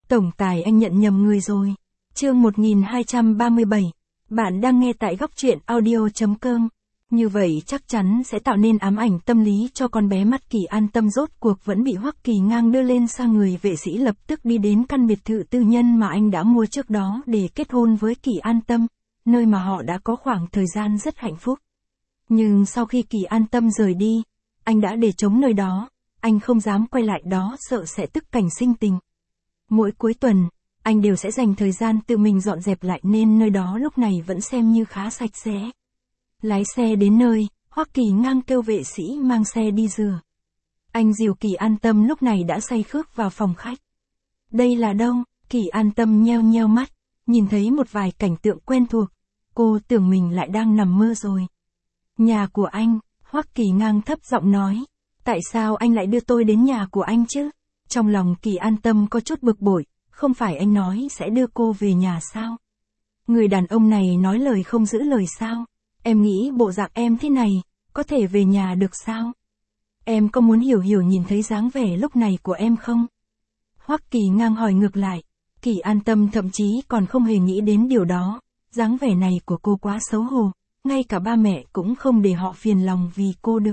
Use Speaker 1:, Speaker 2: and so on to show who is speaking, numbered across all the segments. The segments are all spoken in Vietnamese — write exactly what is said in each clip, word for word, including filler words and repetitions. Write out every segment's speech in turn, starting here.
Speaker 1: Tổng tài anh nhận nhầm người rồi. Chương một nghìn hai trăm ba mươi bảy. Bạn đang nghe tại góc truyện audio.com. Như vậy chắc chắn sẽ tạo nên ám ảnh tâm lý cho con bé mắt Kỳ An Tâm, rốt cuộc vẫn bị Hoắc Kỳ Ngang đưa lên xa. Người vệ sĩ lập tức đi đến căn biệt thự tư nhân mà anh đã mua trước đó để kết hôn với Kỳ An Tâm, nơi mà họ đã có khoảng thời gian rất hạnh phúc. Nhưng sau khi Kỳ An Tâm rời đi, anh đã để trống nơi đó, anh không dám quay lại đó, sợ sẽ tức cảnh sinh tình. Mỗi cuối tuần, anh đều sẽ dành thời gian tự mình dọn dẹp lại nên nơi đó lúc này vẫn xem như khá sạch sẽ. Lái xe đến nơi, Hoắc Kỳ Ngang kêu vệ sĩ mang xe đi rửa. Anh dìu Kỳ An Tâm lúc này đã say khướt vào phòng khách. Đây là đâu? Kỳ An Tâm nheo nheo mắt, nhìn thấy một vài cảnh tượng quen thuộc. Cô tưởng mình lại đang nằm mơ rồi. Nhà của anh, Hoắc Kỳ Ngang thấp giọng nói. Tại sao anh lại đưa tôi đến nhà của anh chứ? Trong lòng Kỳ An Tâm có chút bực bội, không phải anh nói sẽ đưa cô về nhà sao? Người đàn ông này nói lời không giữ lời sao? Em nghĩ bộ dạng em thế này, có thể về nhà được sao? Em có muốn hiểu hiểu nhìn thấy dáng vẻ lúc này của em không? Hoắc Kỳ Ngang hỏi ngược lại. Kỳ An Tâm thậm chí còn không hề nghĩ đến điều đó. Dáng vẻ này của cô quá xấu hổ, ngay cả ba mẹ cũng không để họ phiền lòng vì cô được.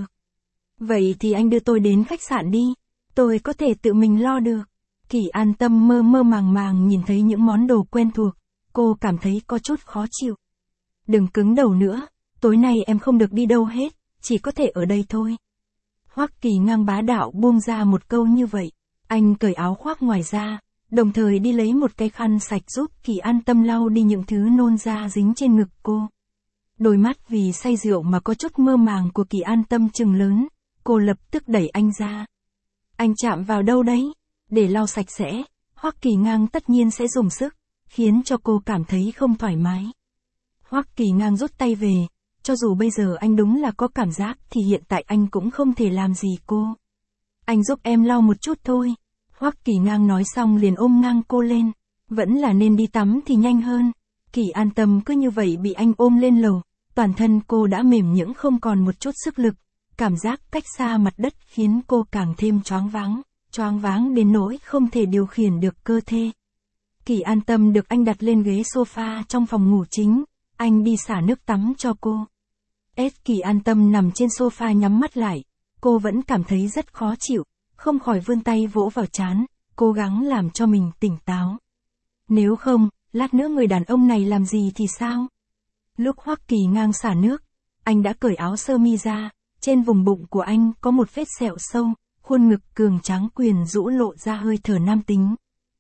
Speaker 1: Vậy thì anh đưa tôi đến khách sạn đi, tôi có thể tự mình lo được. Kỳ An Tâm mơ mơ màng màng nhìn thấy những món đồ quen thuộc, cô cảm thấy có chút khó chịu. Đừng cứng đầu nữa, tối nay em không được đi đâu hết, chỉ có thể ở đây thôi. Hoắc Kỳ Ngang bá đạo buông ra một câu như vậy, anh cởi áo khoác ngoài ra, đồng thời đi lấy một cái khăn sạch giúp Kỳ An Tâm lau đi những thứ nôn ra dính trên ngực cô. Đôi mắt vì say rượu mà có chút mơ màng của Kỳ An Tâm trừng lớn, cô lập tức đẩy anh ra. Anh chạm vào đâu đấy? Để lau sạch sẽ, Hoắc Kỳ Ngang tất nhiên sẽ dùng sức, khiến cho cô cảm thấy không thoải mái. Hoắc Kỳ Ngang rút tay về, cho dù bây giờ anh đúng là có cảm giác thì hiện tại anh cũng không thể làm gì cô. Anh giúp em lau một chút thôi. Hoắc Kỳ Ngang nói xong liền ôm ngang cô lên, vẫn là nên đi tắm thì nhanh hơn. Kỳ An Tâm cứ như vậy bị anh ôm lên lầu, toàn thân cô đã mềm nhũn không còn một chút sức lực, cảm giác cách xa mặt đất khiến cô càng thêm choáng váng, choáng váng đến nỗi không thể điều khiển được cơ thể. Kỳ An Tâm được anh đặt lên ghế sofa trong phòng ngủ chính, anh đi xả nước tắm cho cô. S Kỳ An Tâm nằm trên sofa nhắm mắt lại, cô vẫn cảm thấy rất khó chịu, không khỏi vươn tay vỗ vào trán, cố gắng làm cho mình tỉnh táo. Nếu không, lát nữa người đàn ông này làm gì thì sao? Lúc Hoắc Kỳ Ngang xả nước, anh đã cởi áo sơ mi ra, trên vùng bụng của anh có một vết sẹo sâu, khuôn ngực cường tráng quyến rũ lộ ra hơi thở nam tính.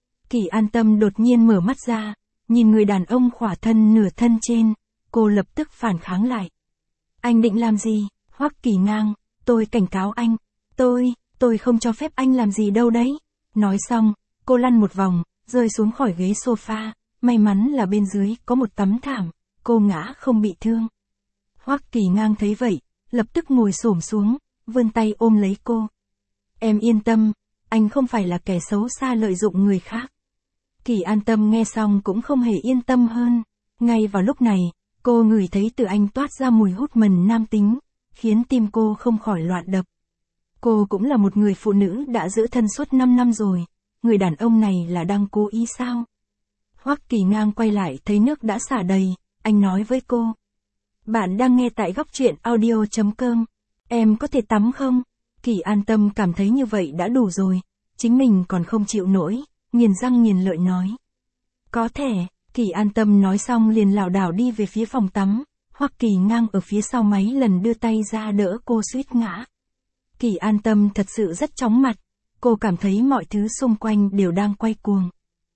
Speaker 1: Kỳ An Tâm đột nhiên mở mắt ra, nhìn người đàn ông khỏa thân nửa thân trên, cô lập tức phản kháng lại. Anh định làm gì? Hoắc Kỳ Ngang, tôi cảnh cáo anh, tôi, tôi không cho phép anh làm gì đâu đấy. Nói xong, cô lăn một vòng, rơi xuống khỏi ghế sofa, may mắn là bên dưới có một tấm thảm, cô ngã không bị thương. Hoắc Kỳ Ngang thấy vậy, lập tức ngồi xổm xuống, vươn tay ôm lấy cô. Em yên tâm, anh không phải là kẻ xấu xa lợi dụng người khác. Kỳ An Tâm nghe xong cũng không hề yên tâm hơn. Ngay vào lúc này, cô ngửi thấy từ anh toát ra mùi hút mần nam tính, khiến tim cô không khỏi loạn đập. Cô cũng là một người phụ nữ đã giữ thân suốt năm năm rồi, người đàn ông này là đang cố ý sao? Hoắc Kỳ Ngang quay lại thấy nước đã xả đầy, anh nói với cô. Bạn đang nghe tại góc truyện audio.com. Em có thể tắm không? Kỳ An Tâm cảm thấy như vậy đã đủ rồi, chính mình còn không chịu nổi, nghiền răng nghiền lợi nói. Có thể. Kỳ An Tâm nói xong liền lảo đảo đi về phía phòng tắm, Hoắc Kỳ Ngang ở phía sau mấy lần đưa tay ra đỡ cô suýt ngã. Kỳ An Tâm thật sự rất chóng mặt, cô cảm thấy mọi thứ xung quanh đều đang quay cuồng.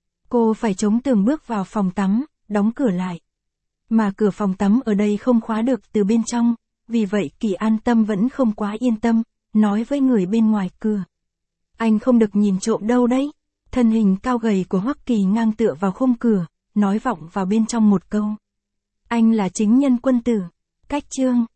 Speaker 1: Cô phải chống tường bước vào phòng tắm, đóng cửa lại. Mà cửa phòng tắm ở đây không khóa được từ bên trong, vì vậy Kỳ An Tâm vẫn không quá yên tâm, nói với người bên ngoài cửa. Anh không được nhìn trộm đâu đấy. Thân hình cao gầy của Hoắc Kỳ Ngang tựa vào khung cửa, nói vọng vào bên trong một câu. Anh là chính nhân quân tử. Cách chương.